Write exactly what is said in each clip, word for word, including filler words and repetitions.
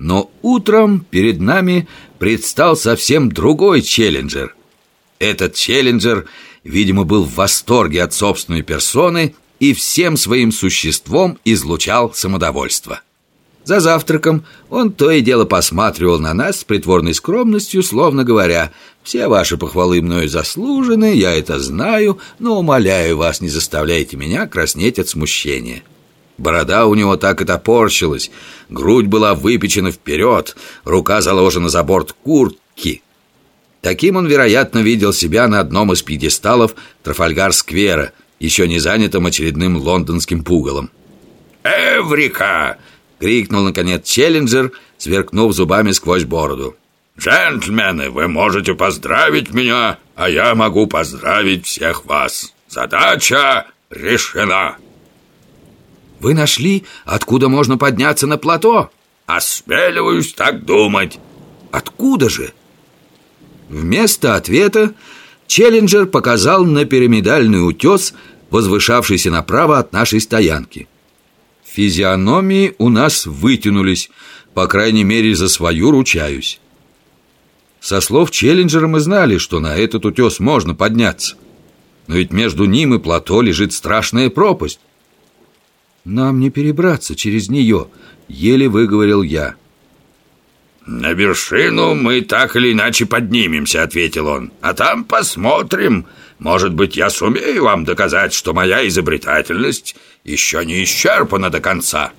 Но утром перед нами предстал совсем другой челленджер. Этот челленджер, видимо, был в восторге от собственной персоны и всем своим существом излучал самодовольство. За завтраком он то и дело посматривал на нас с притворной скромностью, словно говоря: «Все ваши похвалы мною заслужены, я это знаю, но, умоляю вас, не заставляйте меня краснеть от смущения». Борода у него так и топорщилась, грудь была выпечена вперед, рука заложена за борт куртки. Таким он, вероятно, видел себя на одном из пьедесталов Трафальгар-сквера, еще не занятым очередным лондонским пугалом. «Эврика!» — крикнул, наконец, челленджер, сверкнув зубами сквозь бороду. «Джентльмены, вы можете поздравить меня, а я могу поздравить всех вас. Задача решена!» «Вы нашли, откуда можно подняться на плато?» «Осмеливаюсь так думать». «Откуда же?» Вместо ответа челленджер показал на пирамидальный утес, возвышавшийся направо от нашей стоянки. Физиономии у нас вытянулись, по крайней мере, за свою ручаюсь. Со слов челленджера мы знали, что на этот утес можно подняться. Но ведь между ним и плато лежит страшная пропасть. «Нам не перебраться через нее», — еле выговорил я. «На вершину мы так или иначе поднимемся», — ответил он. «А там посмотрим. Может быть, я сумею вам доказать, что моя изобретательность еще не исчерпана до конца».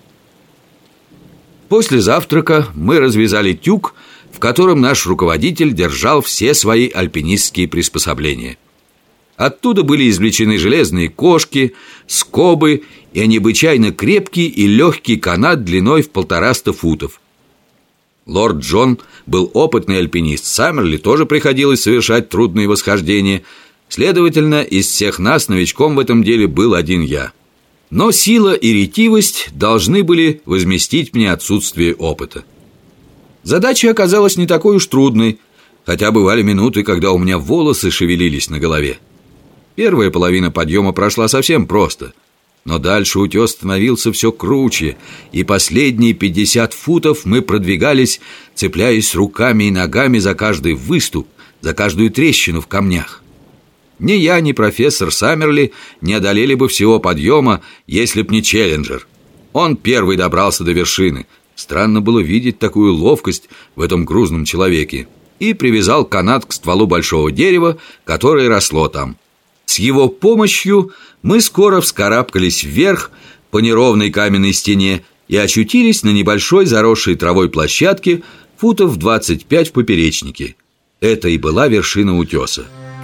После завтрака мы развязали тюк, в котором наш руководитель держал все свои альпинистские приспособления. Оттуда были извлечены железные кошки, скобы и необычайно крепкий и легкий канат длиной в полтораста футов. Лорд Джон был опытный альпинист, Саммерли тоже приходилось совершать трудные восхождения. Следовательно, из всех нас новичком в этом деле был один я. Но сила и ретивость должны были возместить мне отсутствие опыта. Задача оказалась не такой уж трудной, хотя бывали минуты, когда у меня волосы шевелились на голове. Первая половина подъема прошла совсем просто, но дальше утес становился все круче, и последние пятьдесят футов мы продвигались, цепляясь руками и ногами за каждый выступ, за каждую трещину в камнях. Ни я, ни профессор Саммерли не одолели бы всего подъема, если б не челленджер. Он первый добрался до вершины. Странно было видеть такую ловкость в этом грузном человеке. И привязал канат к стволу большого дерева, которое росло там. С его помощью мы скоро вскарабкались вверх по неровной каменной стене и очутились на небольшой заросшей травой площадке футов двадцать пять в поперечнике. Это и была вершина утеса.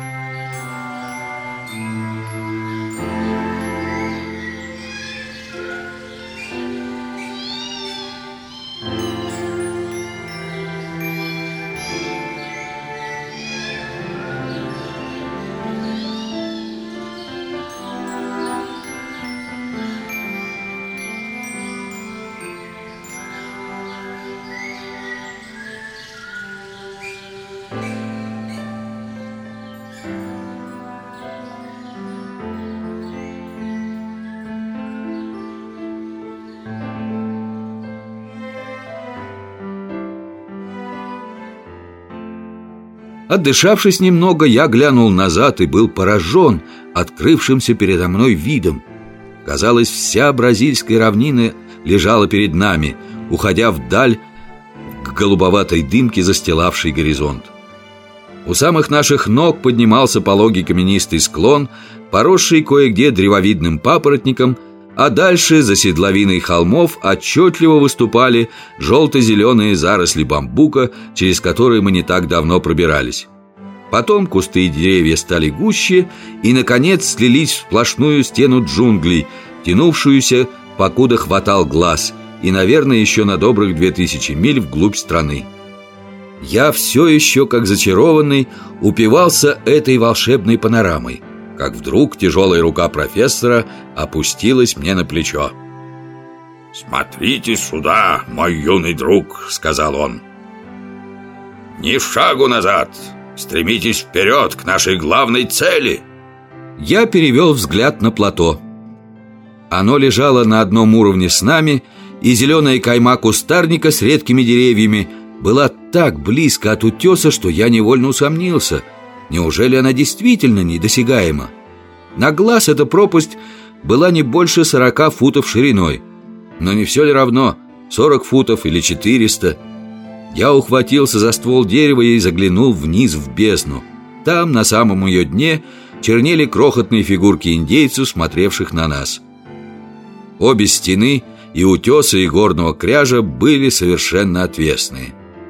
Отдышавшись немного, я глянул назад и был поражен открывшимся передо мной видом. Казалось, вся бразильская равнина лежала перед нами, уходя вдаль к голубоватой дымке, застилавшей горизонт. У самых наших ног поднимался пологий каменистый склон, поросший кое-где древовидным папоротником, а дальше за седловиной холмов отчетливо выступали желто-зеленые заросли бамбука, через которые мы не так давно пробирались. Потом кусты и деревья стали гуще и, наконец, слились в сплошную стену джунглей, тянувшуюся, покуда хватал глаз, и, наверное, еще на добрых две тысячи миль вглубь страны. Я все еще, как зачарованный, упивался этой волшебной панорамой, как вдруг тяжелая рука профессора опустилась мне на плечо. «Смотрите сюда, мой юный друг», — сказал он. «Ни шагу назад, стремитесь вперед к нашей главной цели». Я перевел взгляд на плато. Оно лежало на одном уровне с нами и зеленая кайма кустарника с редкими деревьями была так близко от утеса, что я невольно усомнился. Неужели она действительно недосягаема? На глаз эта пропасть была не больше сорока футов шириной. Но не все ли равно, сорок футов или четыреста? Я ухватился за ствол дерева и заглянул вниз в бездну. Там, на самом ее дне, чернели крохотные фигурки индейцев, смотревших на нас. Обе стены, и утеса, и горного кряжа, были совершенно отвесные.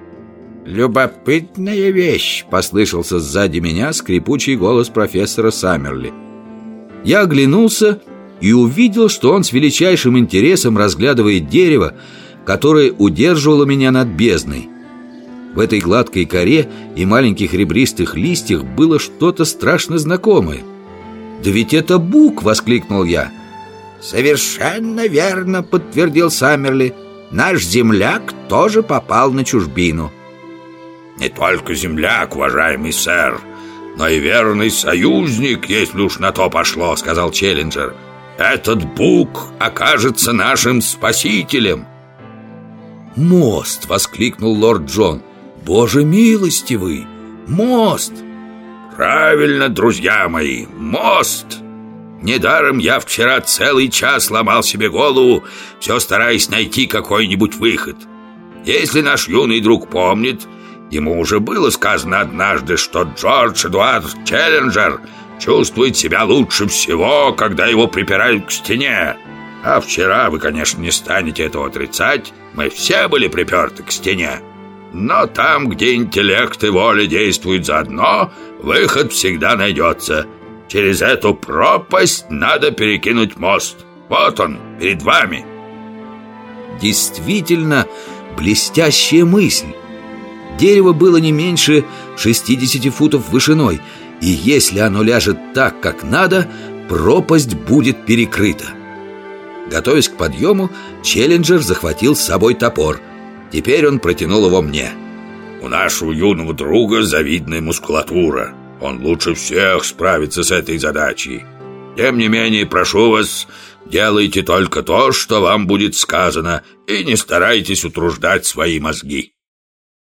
«Любопытная вещь!» — послышался сзади меня скрипучий голос профессора Саммерли. Я оглянулся и увидел, что он с величайшим интересом разглядывает дерево, которое удерживало меня над бездной. В этой гладкой коре и маленьких ребристых листьях было что-то страшно знакомое. «Да ведь это бук!» — воскликнул я. «Совершенно верно!» — подтвердил Саммерли. «Наш земляк тоже попал на чужбину». «Не только земляк, уважаемый сэр, но и верный союзник, если уж на то пошло», — сказал Челленджер. «Этот бук окажется нашим спасителем». «Мост!» — воскликнул лорд Джон. «Боже милостивый! Мост!» «Правильно, друзья мои, мост! Недаром я вчера целый час ломал себе голову, все стараясь найти какой-нибудь выход. Если наш юный друг помнит, ему уже было сказано однажды, что Джордж Эдуард Челленджер чувствует себя лучше всего, когда его припирают к стене. А вчера, вы, конечно, не станете этого отрицать, мы все были приперты к стене. Но там, где интеллект и воля действуют заодно, выход всегда найдется. Через эту пропасть надо перекинуть мост. Вот он, перед вами». Действительно блестящая мысль. Дерево было не меньше шестидесяти футов вышиной, и если оно ляжет так, как надо, пропасть будет перекрыта. Готовясь к подъему, Челленджер захватил с собой топор. Теперь он протянул его мне. «У нашего юного друга завидная мускулатура. Он лучше всех справится с этой задачей. Тем не менее, прошу вас, делайте только то, что вам будет сказано, и не старайтесь утруждать свои мозги».